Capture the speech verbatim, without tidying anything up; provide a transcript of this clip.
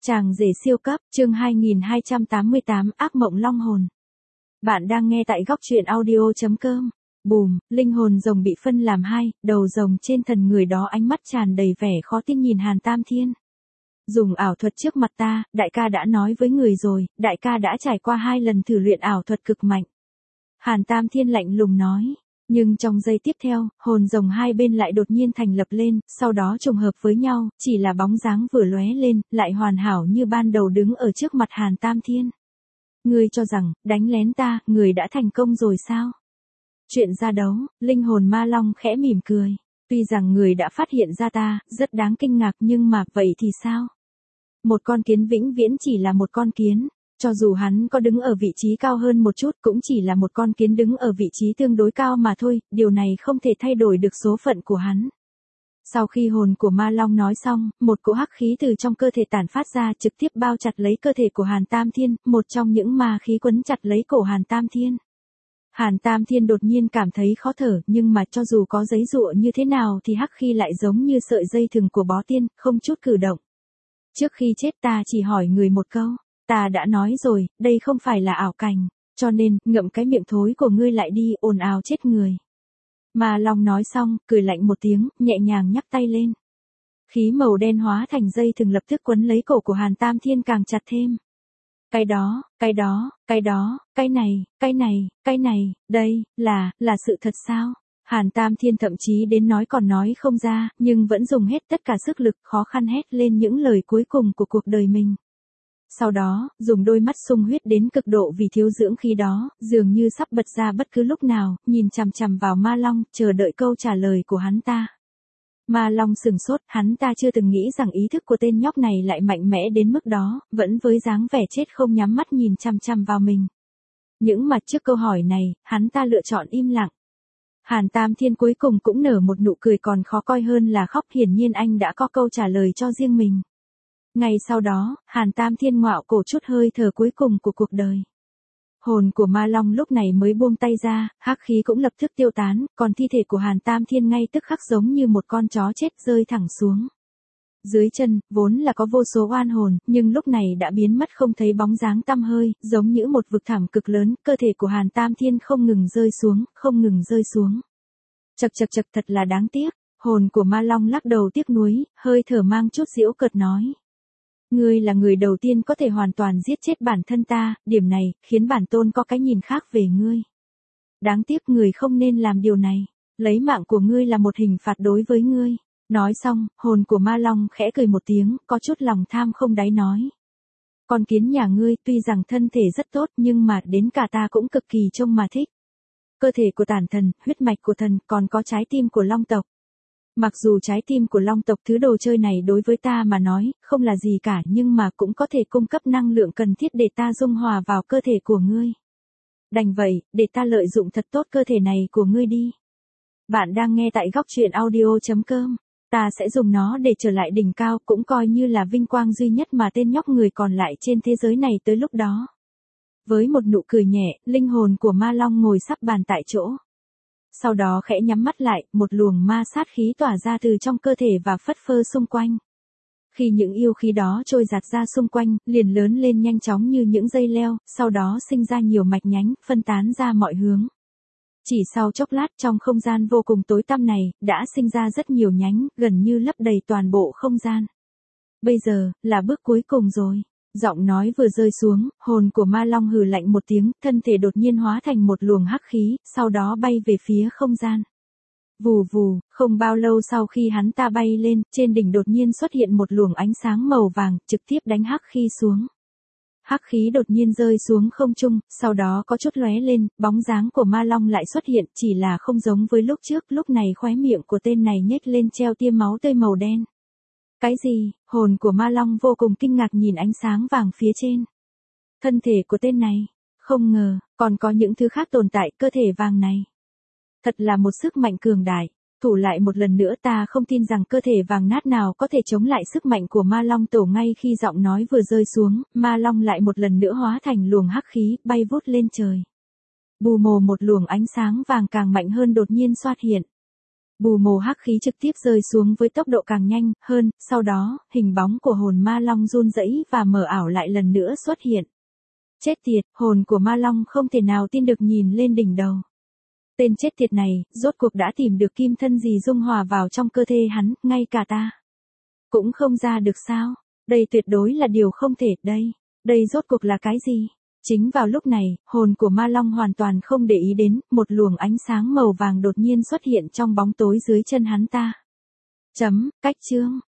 Chàng rể siêu cấp, chương hai nghìn hai trăm tám mươi tám, ác mộng long hồn. Bạn đang nghe tại góc truyện audio chấm com. Bùm, linh hồn rồng bị phân làm hai, đầu rồng trên thần người đó ánh mắt tràn đầy vẻ khó tin nhìn Hàn Tam Thiên. Dùng ảo thuật trước mặt ta, đại ca đã nói với người rồi, đại ca đã trải qua hai lần thử luyện ảo thuật cực mạnh. Hàn Tam Thiên lạnh lùng nói. Nhưng trong giây tiếp theo, hồn rồng hai bên lại đột nhiên thành lập lên, sau đó trùng hợp với nhau, chỉ là bóng dáng vừa lóe lên, lại hoàn hảo như ban đầu đứng ở trước mặt Hàn Tam Thiên. Ngươi cho rằng, đánh lén ta, người đã thành công rồi sao? Chuyện ra đấu, linh hồn ma long khẽ mỉm cười. Tuy rằng người đã phát hiện ra ta, rất đáng kinh ngạc nhưng mà vậy thì sao? Một con kiến vĩnh viễn chỉ là một con kiến. Cho dù hắn có đứng ở vị trí cao hơn một chút cũng chỉ là một con kiến đứng ở vị trí tương đối cao mà thôi, điều này không thể thay đổi được số phận của hắn. Sau khi hồn của ma long nói xong, một cỗ hắc khí từ trong cơ thể tản phát ra trực tiếp bao chặt lấy cơ thể của Hàn Tam Thiên, một trong những ma khí quấn chặt lấy cổ Hàn Tam Thiên. Hàn Tam Thiên đột nhiên cảm thấy khó thở, nhưng mà cho dù có giấy giụa như thế nào thì hắc khí lại giống như sợi dây thừng của bó tiên, không chút cử động. Trước khi chết ta chỉ hỏi người một câu. Ta đã nói rồi, đây không phải là ảo cảnh, cho nên, ngậm cái miệng thối của ngươi lại đi, ồn ào chết người. Ma long nói xong, cười lạnh một tiếng, nhẹ nhàng nhắc tay lên. Khí màu đen hóa thành dây thừng lập tức quấn lấy cổ của Hàn Tam Thiên càng chặt thêm. Cái đó, cái đó, cái đó, cái này, cái này, cái này, đây, là, là sự thật sao? Hàn Tam Thiên thậm chí đến nói còn nói không ra, nhưng vẫn dùng hết tất cả sức lực khó khăn hét lên những lời cuối cùng của cuộc đời mình. Sau đó, dùng đôi mắt sung huyết đến cực độ vì thiếu dưỡng khí đó, dường như sắp bật ra bất cứ lúc nào, nhìn chằm chằm vào Ma Long, chờ đợi câu trả lời của hắn ta. Ma Long sừng sốt, hắn ta chưa từng nghĩ rằng ý thức của tên nhóc này lại mạnh mẽ đến mức đó, vẫn với dáng vẻ chết không nhắm mắt nhìn chằm chằm vào mình. Những mặt trước câu hỏi này, hắn ta lựa chọn im lặng. Hàn Tam Thiên cuối cùng cũng nở một nụ cười còn khó coi hơn là khóc, hiển nhiên anh đã có câu trả lời cho riêng mình. Ngay sau đó, Hàn Tam Thiên ngạo cổ chút hơi thở cuối cùng của cuộc đời. Hồn của ma long lúc này mới buông tay ra, hắc khí cũng lập tức tiêu tán, còn thi thể của Hàn Tam Thiên ngay tức khắc giống như một con chó chết rơi thẳng xuống. Dưới chân, vốn là có vô số oan hồn, nhưng lúc này đã biến mất không thấy bóng dáng tăm hơi, giống như một vực thẳm cực lớn, cơ thể của Hàn Tam Thiên không ngừng rơi xuống, không ngừng rơi xuống. Chậc chậc chậc, thật là đáng tiếc, hồn của ma long lắc đầu tiếc nuối, hơi thở mang chút giễu cợt nói. Ngươi là người đầu tiên có thể hoàn toàn giết chết bản thân ta, điểm này, khiến bản tôn có cái nhìn khác về ngươi. Đáng tiếc người không nên làm điều này, lấy mạng của ngươi là một hình phạt đối với ngươi. Nói xong, hồn của ma long khẽ cười một tiếng, có chút lòng tham không đáy nói. Con kiến nhà ngươi tuy rằng thân thể rất tốt nhưng mà đến cả ta cũng cực kỳ trông mà thích. Cơ thể của tản thần, huyết mạch của thần, còn có trái tim của long tộc. Mặc dù trái tim của long tộc thứ đồ chơi này đối với ta mà nói, không là gì cả nhưng mà cũng có thể cung cấp năng lượng cần thiết để ta dung hòa vào cơ thể của ngươi. Đành vậy, để ta lợi dụng thật tốt cơ thể này của ngươi đi. Bạn đang nghe tại góc truyện audio chấm com. Ta sẽ dùng nó để trở lại đỉnh cao, cũng coi như là vinh quang duy nhất mà tên nhóc người còn lại trên thế giới này tới lúc đó. Với một nụ cười nhẹ, linh hồn của ma long ngồi sắp bàn tại chỗ. Sau đó khẽ nhắm mắt lại, một luồng ma sát khí tỏa ra từ trong cơ thể và phất phơ xung quanh. Khi những yêu khí đó trôi giạt ra xung quanh, liền lớn lên nhanh chóng như những dây leo, sau đó sinh ra nhiều mạch nhánh, phân tán ra mọi hướng. Chỉ sau chốc lát trong không gian vô cùng tối tăm này, đã sinh ra rất nhiều nhánh, gần như lấp đầy toàn bộ không gian. Bây giờ, là bước cuối cùng rồi. Giọng nói vừa rơi xuống, hồn của ma long hừ lạnh một tiếng, thân thể đột nhiên hóa thành một luồng hắc khí, sau đó bay về phía không gian. Vù vù, không bao lâu sau khi hắn ta bay lên, trên đỉnh đột nhiên xuất hiện một luồng ánh sáng màu vàng, trực tiếp đánh hắc khí xuống. Hắc khí đột nhiên rơi xuống không trung, sau đó có chút lóe lên, bóng dáng của ma long lại xuất hiện, chỉ là không giống với lúc trước, lúc này khóe miệng của tên này nhếch lên treo tia máu tươi màu đen. Cái gì? Hồn của ma long vô cùng kinh ngạc nhìn ánh sáng vàng phía trên. Thân thể của tên này, không ngờ, còn có những thứ khác tồn tại cơ thể vàng này. Thật là một sức mạnh cường đại. Thủ lại một lần nữa, ta không tin rằng cơ thể vàng nát nào có thể chống lại sức mạnh của ma long tổ. Ngay khi giọng nói vừa rơi xuống, ma long lại một lần nữa hóa thành luồng hắc khí, bay vút lên trời. Bù mồ, một luồng ánh sáng vàng càng mạnh hơn đột nhiên xuất hiện. Bù mồ hắc khí trực tiếp rơi xuống với tốc độ càng nhanh hơn, sau đó, hình bóng của hồn ma long run rẩy và mờ ảo lại lần nữa xuất hiện. Chết tiệt, hồn của ma long không thể nào tin được nhìn lên đỉnh đầu. Tên chết tiệt này, rốt cuộc đã tìm được kim thân gì dung hòa vào trong cơ thể hắn, ngay cả ta cũng không ra được sao? Đây tuyệt đối là điều không thể, đây, đây rốt cuộc là cái gì? Chính vào lúc này, hồn của ma long hoàn toàn không để ý đến, một luồng ánh sáng màu vàng đột nhiên xuất hiện trong bóng tối dưới chân hắn ta. Chấm, cách chương.